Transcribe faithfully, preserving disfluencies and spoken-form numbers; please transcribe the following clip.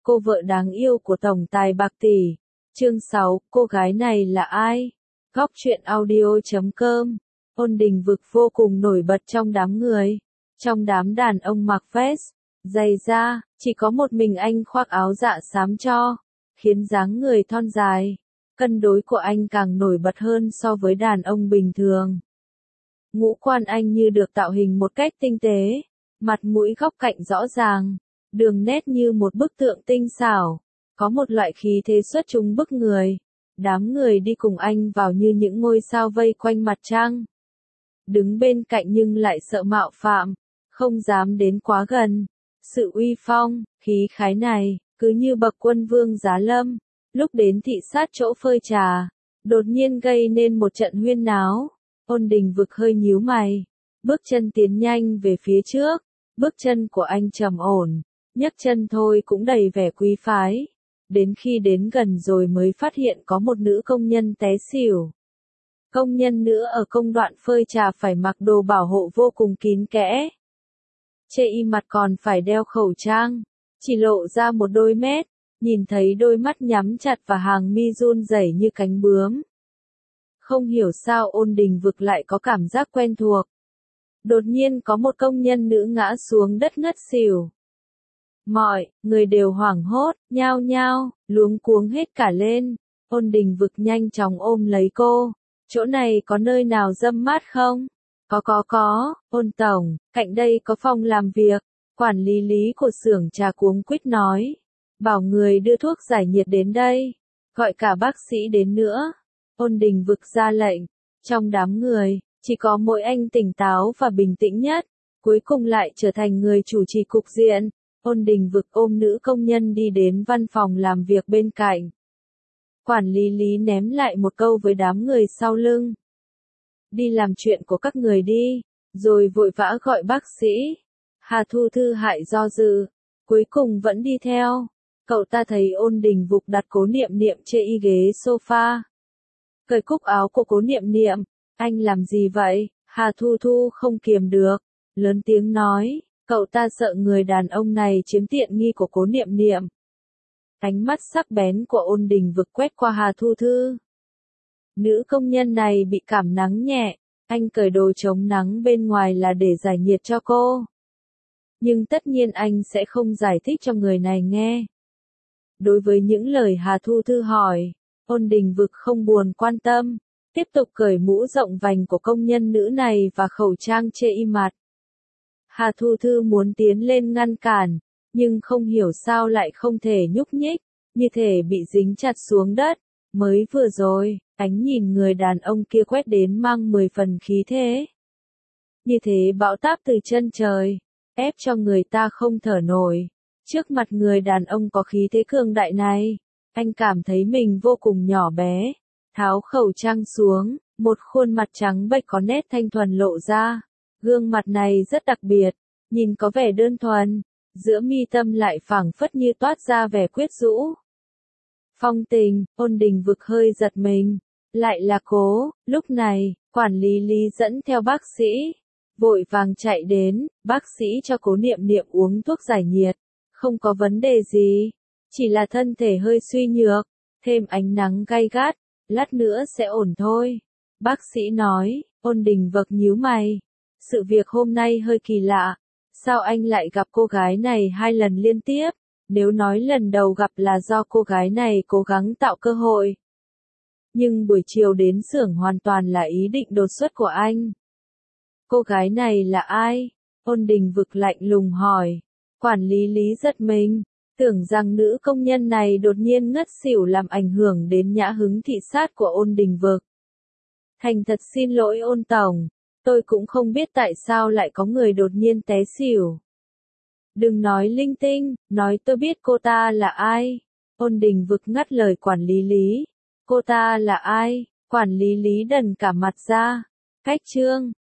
cô vợ đáng yêu của tổng tài bạc tỷ. Chương sáu, cô gái này là ai? Góc truyện audio chấm com. Ôn Đình Vực vô cùng nổi bật trong đám người. Trong đám đàn ông mặc vest, giày da, chỉ có một mình anh khoác áo dạ xám cho, khiến dáng người thon dài, cân đối của anh càng nổi bật hơn so với đàn ông bình thường. Ngũ quan anh như được tạo hình một cách tinh tế, mặt mũi góc cạnh rõ ràng, đường nét như một bức tượng tinh xảo, có một loại khí thế xuất chúng bức người. Đám người đi cùng anh vào như những ngôi sao vây quanh mặt trăng. Đứng bên cạnh nhưng lại sợ mạo phạm, không dám đến quá gần. Sự uy phong, khí khái này, cứ như bậc quân vương giá lâm, lúc đến thị sát chỗ phơi trà, đột nhiên gây nên một trận huyên náo. Ôn Đình Vực hơi nhíu mày, bước chân tiến nhanh về phía trước, bước chân của anh trầm ổn, nhấc chân thôi cũng đầy vẻ quý phái. Đến khi đến gần rồi mới phát hiện có một nữ công nhân té xỉu. Công nhân nữ ở công đoạn phơi trà phải mặc đồ bảo hộ vô cùng kín kẽ. Chê y mặt còn phải đeo khẩu trang, chỉ lộ ra một đôi mét, nhìn thấy đôi mắt nhắm chặt và hàng mi run rẩy như cánh bướm. Không hiểu sao Ôn Đình Vực lại có cảm giác quen thuộc. Đột nhiên có một công nhân nữ ngã xuống đất ngất xỉu. Mọi người đều hoảng hốt, nhao nhao, luống cuống hết cả lên. Ôn Đình Vực nhanh chóng ôm lấy cô. Chỗ này có nơi nào râm mát không? Có có có, Ôn tổng, cạnh đây có phòng làm việc. Quản lý lý của xưởng trà cuống quýt nói. Bảo người đưa thuốc giải nhiệt đến đây. Gọi cả bác sĩ đến nữa. Ôn Đình Vực ra lệnh. Trong đám người, chỉ có mỗi anh tỉnh táo và bình tĩnh nhất. Cuối cùng lại trở thành người chủ trì cục diện. Ôn Đình Vực ôm nữ công nhân đi đến văn phòng làm việc bên cạnh. Quản lý lý ném lại một câu với đám người sau lưng. Đi làm chuyện của các người đi, rồi vội vã gọi bác sĩ. Hà Thu Thư hại do dự, cuối cùng vẫn đi theo. Cậu ta thấy Ôn Đình Vực đặt Cố Niệm Niệm trên y ghế sofa. Cởi cúc áo của Cố Niệm Niệm, anh làm gì vậy? Hà Thu Thu không kiềm được, lớn tiếng nói. Cậu ta sợ người đàn ông này chiếm tiện nghi của Cố Niệm Niệm. Ánh mắt sắc bén của Ôn Đình Vực quét qua Hà Thu Thư. Nữ công nhân này bị cảm nắng nhẹ, anh cởi đồ chống nắng bên ngoài là để giải nhiệt cho cô. Nhưng tất nhiên anh sẽ không giải thích cho người này nghe. Đối với những lời Hà Thu Thư hỏi, Ôn Đình Vực không buồn quan tâm, tiếp tục cởi mũ rộng vành của công nhân nữ này và khẩu trang che y mặt. Hà Thu Thư muốn tiến lên ngăn cản, nhưng không hiểu sao lại không thể nhúc nhích, như thể bị dính chặt xuống đất. Mới vừa rồi, ánh nhìn người đàn ông kia quét đến mang mười phần khí thế. Như thế bão táp từ chân trời, ép cho người ta không thở nổi. Trước mặt người đàn ông có khí thế cường đại này, anh cảm thấy mình vô cùng nhỏ bé. Tháo khẩu trang xuống, một khuôn mặt trắng bệch có nét thanh thuần lộ ra. Gương mặt này rất đặc biệt, nhìn có vẻ đơn thuần, giữa mi tâm lại phảng phất như toát ra vẻ quyến rũ. Phong tình, Ôn Đình Vực hơi giật mình, lại là Cố. Lúc này, quản lý lý dẫn theo bác sĩ, vội vàng chạy đến, bác sĩ cho Cố Niệm Niệm uống thuốc giải nhiệt, không có vấn đề gì, chỉ là thân thể hơi suy nhược, thêm ánh nắng gay gắt, lát nữa sẽ ổn thôi. Bác sĩ nói. Ôn Đình Vực nhíu mày. Sự việc hôm nay hơi kỳ lạ, sao anh lại gặp cô gái này hai lần liên tiếp? Nếu nói lần đầu gặp là do cô gái này cố gắng tạo cơ hội. Nhưng buổi chiều đến xưởng hoàn toàn là ý định đột xuất của anh. Cô gái này là ai? Ôn Đình Vực lạnh lùng hỏi. Quản lý lý giật mình, tưởng rằng nữ công nhân này đột nhiên ngất xỉu làm ảnh hưởng đến nhã hứng thị sát của Ôn Đình Vực. Thành thật xin lỗi Ôn tổng. Tôi cũng không biết tại sao lại có người đột nhiên té xỉu. Đừng nói linh tinh, nói tôi biết cô ta là ai. Ôn Đình Vực ngắt lời quản lý lý. Cô ta là ai? Quản lý lý đần cả mặt ra. Cách trương,